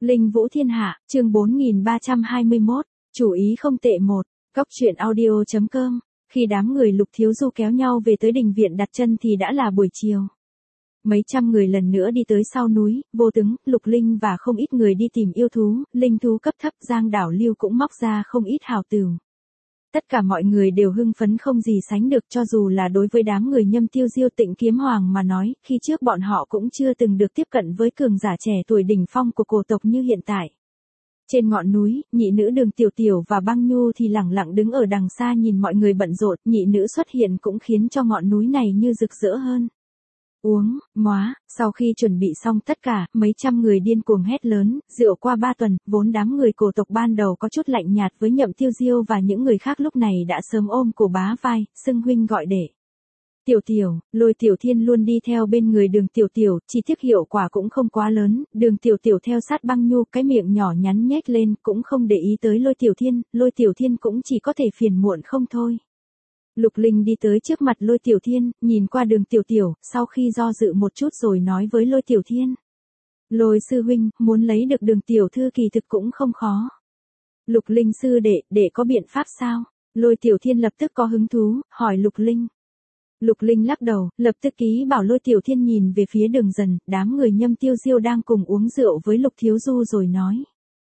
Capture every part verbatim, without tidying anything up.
Linh Vũ Thiên Hạ, chương bốn nghìn ba trăm hai mươi mốt, chủ ý không tệ một, góc truyện audio chấm com. Khi đám người Lục Thiếu Du kéo nhau về tới đình viện đặt chân thì đã là buổi chiều. Mấy trăm người lần nữa đi tới sau núi, Vô Tướng, Lục Linh và không ít người đi tìm yêu thú, linh thú cấp thấp. Giang Đảo Lưu cũng móc ra không ít hào tửu. Tất cả mọi người đều hưng phấn không gì sánh được, cho dù là đối với đám người Nhâm Tiêu Diêu Tịnh Kiếm Hoàng mà nói, khi trước bọn họ cũng chưa từng được tiếp cận với cường giả trẻ tuổi đỉnh phong của cổ tộc như hiện tại. Trên ngọn núi, nhị nữ Đường Tiểu Tiểu và Băng Nhu thì lẳng lặng đứng ở đằng xa nhìn mọi người bận rộn, nhị nữ xuất hiện cũng khiến cho ngọn núi này như rực rỡ hơn. Uống, móa, sau khi chuẩn bị xong tất cả, mấy trăm người điên cuồng hét lớn, rượu qua ba tuần, vốn đám người cổ tộc ban đầu có chút lạnh nhạt với Nhậm Tiêu Diêu và những người khác lúc này đã sớm ôm cổ bá vai, xưng huynh gọi đệ. Tiểu Tiểu, Lôi Tiểu Thiên luôn đi theo bên người Đường Tiểu Tiểu, chỉ tiếc hiệu quả cũng không quá lớn, Đường Tiểu Tiểu theo sát Băng Nhu, cái miệng nhỏ nhắn nhếch lên, cũng không để ý tới Lôi Tiểu Thiên, Lôi Tiểu Thiên cũng chỉ có thể phiền muộn không thôi. Lục Linh đi tới trước mặt Lôi Tiểu Thiên, nhìn qua Đường Tiểu Tiểu, sau khi do dự một chút rồi nói với Lôi Tiểu Thiên. Lôi sư huynh, muốn lấy được Đường Tiểu thư kỳ thực cũng không khó. Lục Linh sư đệ, đệ có biện pháp sao? Lôi Tiểu Thiên lập tức có hứng thú, hỏi Lục Linh. Lục Linh lắc đầu, lập tức ký bảo Lôi Tiểu Thiên nhìn về phía Đường Dần, đám người Nhâm Tiêu Diêu đang cùng uống rượu với Lục Thiếu Du rồi nói.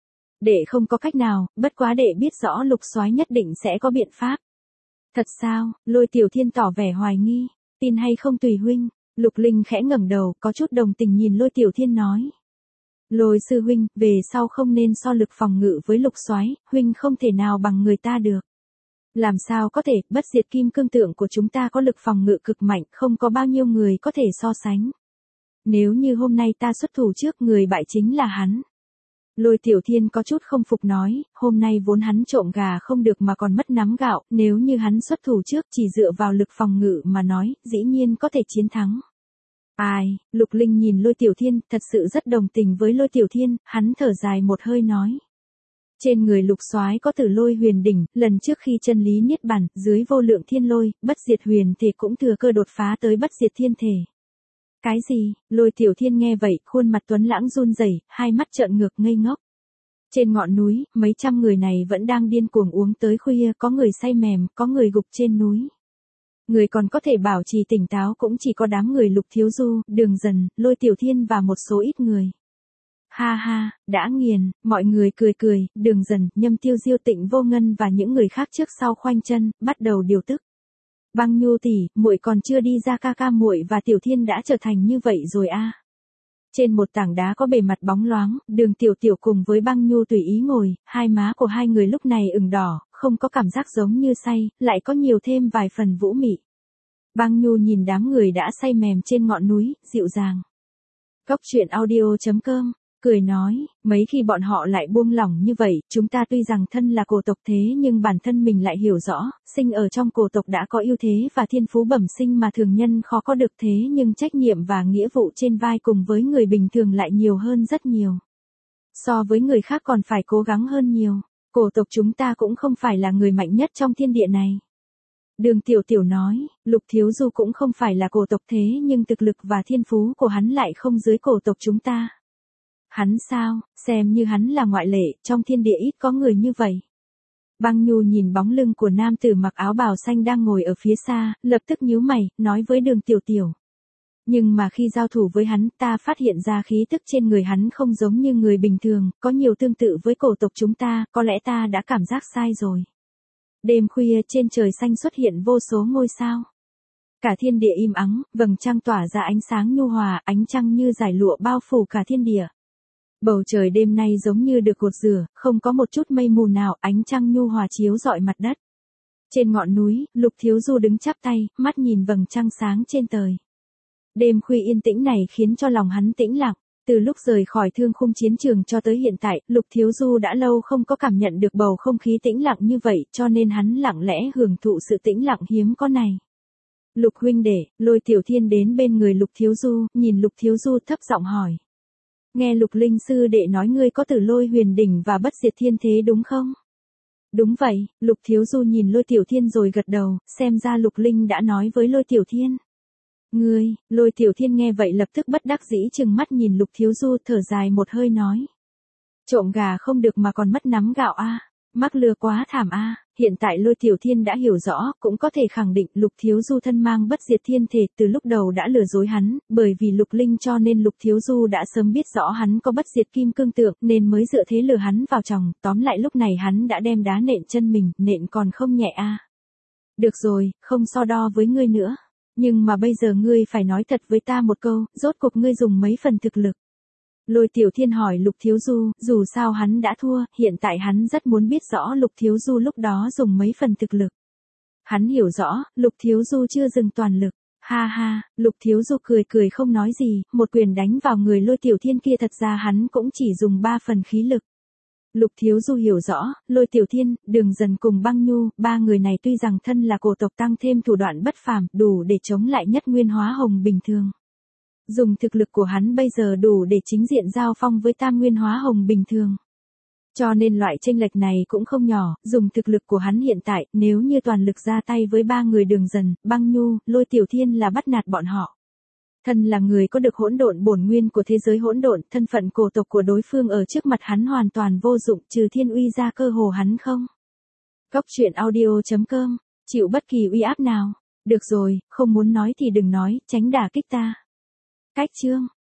Đệ không có cách nào, bất quá đệ biết rõ Lục Soái nhất định sẽ có biện pháp. Thật sao? Lôi Tiểu Thiên tỏ vẻ hoài nghi, tin hay không tùy huynh. Lục Linh khẽ ngẩng đầu, có chút đồng tình nhìn Lôi Tiểu Thiên nói. Lôi sư huynh, về sau không nên so lực phòng ngự với Lục Soái, huynh không thể nào bằng người ta được. Làm sao có thể, bất diệt kim cương tượng của chúng ta có lực phòng ngự cực mạnh, không có bao nhiêu người có thể so sánh. Nếu như hôm nay ta xuất thủ trước, người bại chính là hắn. Lôi Tiểu Thiên có chút không phục nói, hôm nay vốn hắn trộm gà không được mà còn mất nắm gạo, nếu như hắn xuất thủ trước chỉ dựa vào lực phòng ngự mà nói, dĩ nhiên có thể chiến thắng. Ai, Lục Linh nhìn Lôi Tiểu Thiên, thật sự rất đồng tình với Lôi Tiểu Thiên, hắn thở dài một hơi nói. Trên người Lục Soái có Tử Lôi Huyền Đỉnh, lần trước khi chân lý niết bàn, dưới vô lượng thiên lôi, bất diệt huyền thể cũng thừa cơ đột phá tới bất diệt thiên thể. Cái gì? Lôi Tiểu Thiên nghe vậy, khuôn mặt tuấn lãng run rẩy, hai mắt trợn ngược ngây ngốc. Trên ngọn núi, mấy trăm người này vẫn đang điên cuồng uống tới khuya, có người say mềm, có người gục trên núi. Người còn có thể bảo trì tỉnh táo cũng chỉ có đám người Lục Thiếu Du, Đường Dần, Lôi Tiểu Thiên và một số ít người. Ha ha, đã nghiền, mọi người cười cười, Đường Dần, Nhâm Tiêu Diêu Tịnh Vô Ngân và những người khác trước sau khoanh chân, bắt đầu điều tức. Băng Nhu tỷ, muội còn chưa đi ra, ca ca muội và Tiểu Thiên đã trở thành như vậy rồi a. À. Trên một tảng đá có bề mặt bóng loáng, Đường Tiểu Tiểu cùng với Băng Nhu tùy ý ngồi, hai má của hai người lúc này ửng đỏ, không có cảm giác giống như say, lại có nhiều thêm vài phần vũ mị. Băng Nhu nhìn đám người đã say mềm trên ngọn núi, dịu dàng. Góc truyện audio chấm com, cười nói, mấy khi bọn họ lại buông lỏng như vậy, chúng ta tuy rằng thân là cổ tộc thế nhưng bản thân mình lại hiểu rõ, sinh ở trong cổ tộc đã có ưu thế và thiên phú bẩm sinh mà thường nhân khó có được, thế nhưng trách nhiệm và nghĩa vụ trên vai cùng với người bình thường lại nhiều hơn rất nhiều. So với người khác còn phải cố gắng hơn nhiều, cổ tộc chúng ta cũng không phải là người mạnh nhất trong thiên địa này. Đường Tiểu Tiểu nói, Lục Thiếu Du cũng không phải là cổ tộc thế nhưng thực lực và thiên phú của hắn lại không dưới cổ tộc chúng ta. Hắn sao, xem như hắn là ngoại lệ, trong thiên địa ít có người như vậy. Băng Nhu nhìn bóng lưng của nam tử mặc áo bào xanh đang ngồi ở phía xa, lập tức nhíu mày, nói với Đường Tiểu Tiểu. Nhưng mà khi giao thủ với hắn, ta phát hiện ra khí tức trên người hắn không giống như người bình thường, có nhiều tương tự với cổ tộc chúng ta, có lẽ ta đã cảm giác sai rồi. Đêm khuya trên trời xanh xuất hiện vô số ngôi sao. Cả thiên địa im ắng, vầng trăng tỏa ra ánh sáng nhu hòa, ánh trăng như dải lụa bao phủ cả thiên địa. Bầu trời đêm nay giống như được gột rửa, không có một chút mây mù nào, ánh trăng nhu hòa chiếu rọi mặt đất. Trên ngọn núi, Lục Thiếu Du đứng chắp tay, mắt nhìn vầng trăng sáng trên trời. Đêm khuya yên tĩnh này khiến cho lòng hắn tĩnh lặng. Từ lúc rời khỏi thương khung chiến trường cho tới hiện tại, Lục Thiếu Du đã lâu không có cảm nhận được bầu không khí tĩnh lặng như vậy, cho nên hắn lặng lẽ hưởng thụ sự tĩnh lặng hiếm có này. Lục huynh đệ, Lôi Tiểu Thiên đến bên người Lục Thiếu Du, nhìn Lục Thiếu Du thấp giọng hỏi. Nghe Lục Linh sư đệ nói ngươi có Tử Lôi Huyền Đỉnh và bất diệt thiên thế đúng không? Đúng vậy, Lục Thiếu Du nhìn Lôi Tiểu Thiên rồi gật đầu, xem ra Lục Linh đã nói với Lôi Tiểu Thiên. Ngươi, Lôi Tiểu Thiên nghe vậy lập tức bất đắc dĩ trừng mắt nhìn Lục Thiếu Du, thở dài một hơi nói. Trộm gà không được mà còn mất nắm gạo a. Mắc lừa quá thảm a. Hiện tại Lôi Tiểu Thiên đã hiểu rõ, cũng có thể khẳng định Lục Thiếu Du thân mang bất diệt thiên thể từ lúc đầu đã lừa dối hắn, bởi vì Lục Linh cho nên Lục Thiếu Du đã sớm biết rõ hắn có bất diệt kim cương tượng nên mới dựa thế lừa hắn vào chồng, tóm lại lúc này hắn đã đem đá nện chân mình, nện còn không nhẹ a. Được rồi, không so đo với ngươi nữa. Nhưng mà bây giờ ngươi phải nói thật với ta một câu, rốt cuộc ngươi dùng mấy phần thực lực. Lôi Tiểu Thiên hỏi Lục Thiếu Du, dù sao hắn đã thua, hiện tại hắn rất muốn biết rõ Lục Thiếu Du lúc đó dùng mấy phần thực lực. Hắn hiểu rõ, Lục Thiếu Du chưa dừng toàn lực. Ha ha, Lục Thiếu Du cười cười không nói gì, một quyền đánh vào người Lôi Tiểu Thiên kia thật ra hắn cũng chỉ dùng ba phần khí lực. Lục Thiếu Du hiểu rõ, Lôi Tiểu Thiên, Đường Dần cùng Băng Nhu, ba người này tuy rằng thân là cổ tộc tăng thêm thủ đoạn bất phàm, đủ để chống lại Nhất Nguyên Hóa Hồng bình thường. Dùng thực lực của hắn bây giờ đủ để chính diện giao phong với Tam Nguyên Hóa Hồng bình thường. Cho nên loại chênh lệch này cũng không nhỏ, dùng thực lực của hắn hiện tại, nếu như toàn lực ra tay với ba người Đường Dần, Băng Nhu, Lôi Tiểu Thiên là bắt nạt bọn họ. Thân là người có được hỗn độn bổn nguyên của thế giới hỗn độn, thân phận cổ tộc của đối phương ở trước mặt hắn hoàn toàn vô dụng, trừ thiên uy ra cơ hồ hắn không. Góc truyện audio chấm com, chịu bất kỳ uy áp nào. Được rồi, không muốn nói thì đừng nói, tránh đả kích ta. Cách chương